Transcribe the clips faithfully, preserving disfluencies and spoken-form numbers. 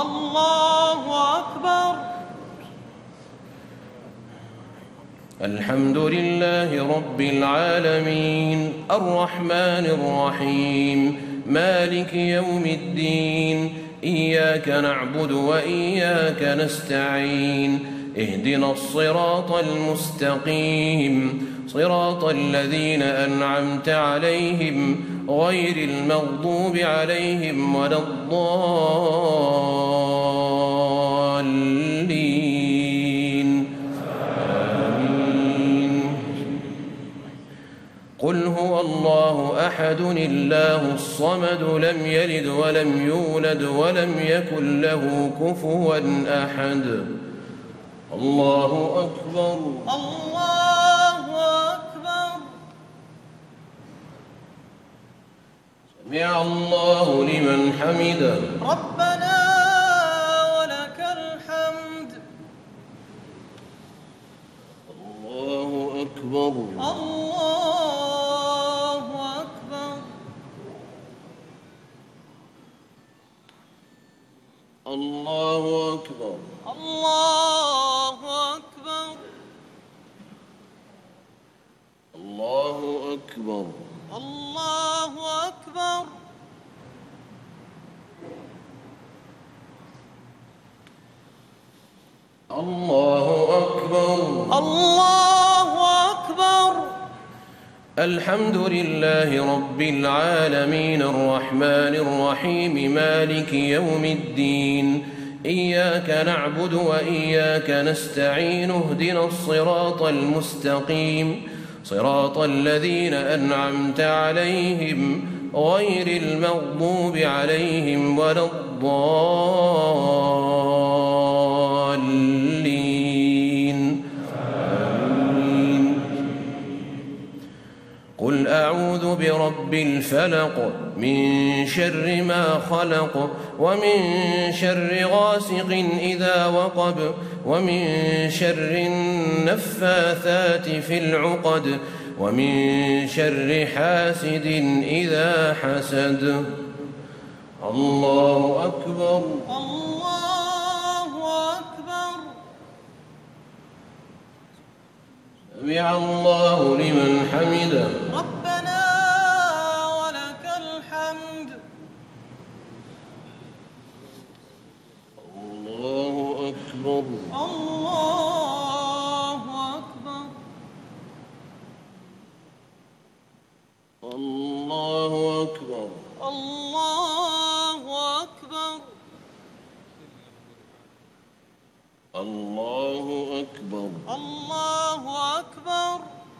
الله أكبر. الحمد لله رب العالمين الرحمن الرحيم مالك يوم الدين إياك نعبد وإياك نستعين اهدنا الصراط المستقيم صراط الذين أنعمت عليهم غير المغضوب عليهم ولا الضالين آمين. قل هو الله أحد الله الصمد لم يلد ولم يولد ولم يكن له كفوا أحد. الله أكبر. الله أكبر. سمع الله لمن حمده. ربنا ولك الحمد. الله أكبر. الله أكبر. الله أكبر. الله أكبر. الله أكبر. الله أكبر. الله أكبر. الله أكبر. الحمد لله رب العالمين الرحمن الرحيم مالك يوم الدين إياك نعبد وإياك نستعين اهدنا الصراط المستقيم صراط الذين أنعمت عليهم غير المغضوب عليهم ولا الضالين آمين. قل أعوذ برب الفلق من شر ما خلق ومن شر غاسق إذا وقب ومن شر النفاثات في العقد ومن شر حاسد إذا حسد. الله أكبر. الله أكبر. سمع الله لمن حمده. ربنا ولك الحمد. الله أكبر. الله أكبر. الله أكبر. الله أكبر. الله أكبر. الله أكبر.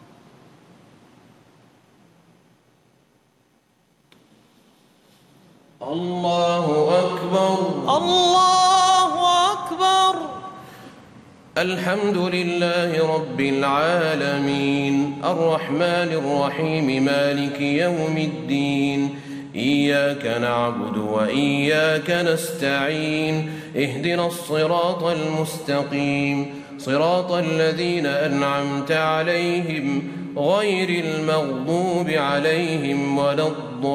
الله أكبر. الله أكبر. الحمد لله رب العالمين الرحمن الرحيم مالك يوم الدين إياك نعبد وإياك نستعين اهدنا الصراط المستقيم صراط الذين أنعمت عليهم غير المغضوب عليهم ولا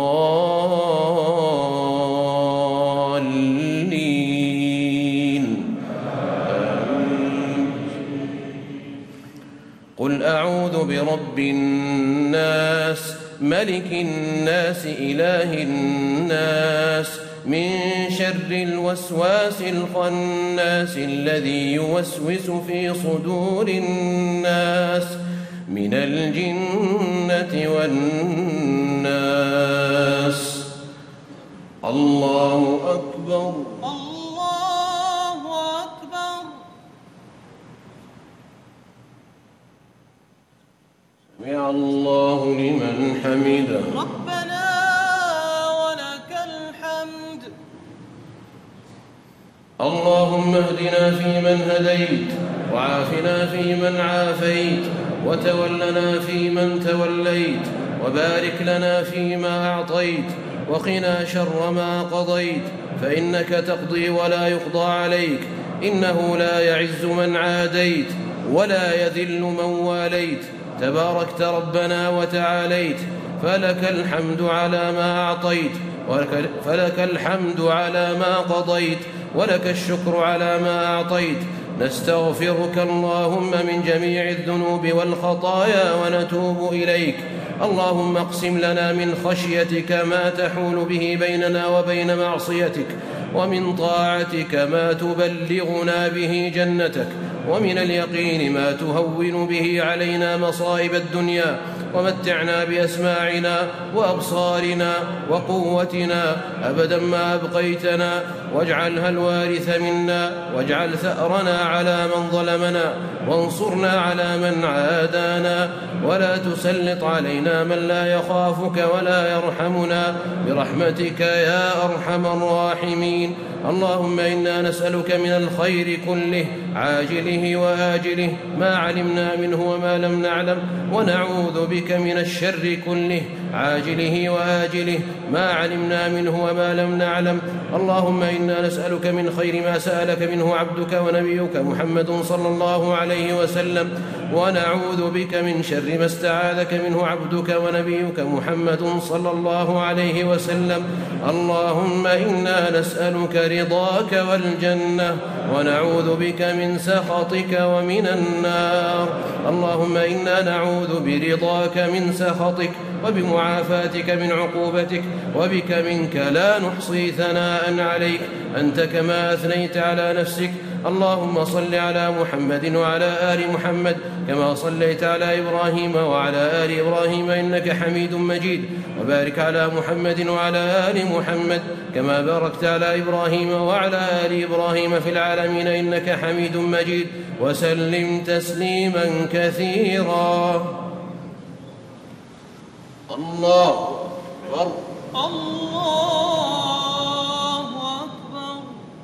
الضالين آمين. قل أعوذ برب الناس ملك الناس إله الناس من شر الوسواس الخناس الذي يوسوس في صدور الناس من الجنة والناس. الله أكبر. الله أكبر. سمع الله لمن حمده. ربنا ولك الحمد. اللهم اهدنا فيمن هديت وعافنا فيمن عافيت وتولنا فيمن توليت وبارك لنا فيما أعطيت وقنا شر ما قضيت فإنك تقضي ولا يقضى عليك إنه لا يعز من عاديت ولا يذل من واليت تباركت ربنا وتعاليت فلك الحمد على ما أعطيت فلك الحمد على ما قضيت ولك الشكر على ما أعطيت. نستغفرك اللهم من جميع الذنوب والخطايا ونتوب إليك. اللهم اقسم لنا من خشيتك ما تحول به بيننا وبين معصيتك، ومن طاعتك ما تبلغنا به جنتك، ومن اليقين ما تهون به علينا مصائب الدنيا، ومتعنا بأسماعنا وأبصارنا وقوتنا أبدا ما أبقيتنا، واجعلها الوارث منا، واجعل ثأرنا على من ظلمنا، وانصرنا على من عادانا، ولا تسلط علينا من لا يخافك ولا يرحمنا برحمتك يا أرحم الراحمين. اللهم إنا نسألك من الخير كله عاجله وآجله ما علمنا منه وما لم نعلم، ونعوذ بك من الشر كله عاجله وآجله ما علمنا منه وما لم نعلم. اللهم إنا نسألك من خير ما سألك منه عبدك ونبيك محمد صلى الله عليه وسلم، ونعوذ بك من شر ما استعاذك منه عبدك ونبيك محمد صلى الله عليه وسلم. اللهم إنا نسألك رضاك والجنة، ونعوذ بك من سخطك ومن النار. اللهم إنا نعوذ برضاك من سخطك، وبمعافاتك من عقوبتك، وبك منك لا نحصي ثناء عليك أنت كما أثنيت على نفسك. اللهم صل على محمد وعلى آل محمد كما صليت على إبراهيم وعلى آل إبراهيم إنك حميد مجيد، وبارك على محمد وعلى آل محمد كما باركت على إبراهيم وعلى آل إبراهيم في العالمين إنك حميد مجيد، وسلم تسليما كثيرا. الله أكبر. الله أكبر.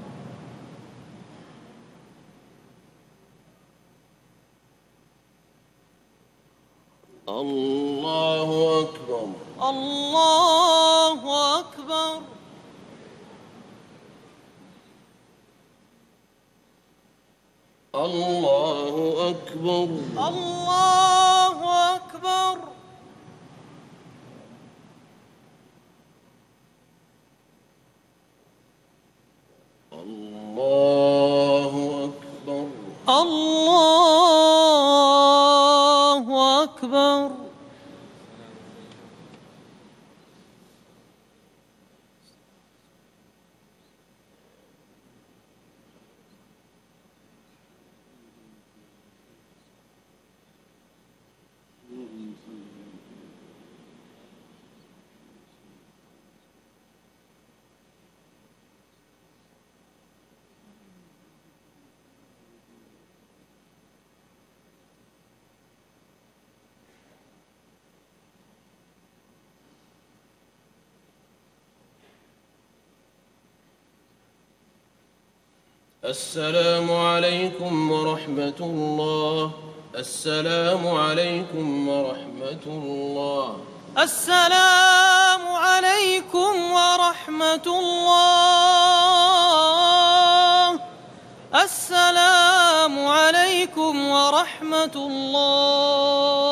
الله أكبر. الله أكبر. الله أكبر. الله أكبر. الله أكبر. الله أكبر. السلام عليكم ورحمة الله. السلام عليكم ورحمة الله. السلام عليكم ورحمة الله. السلام عليكم ورحمة الله.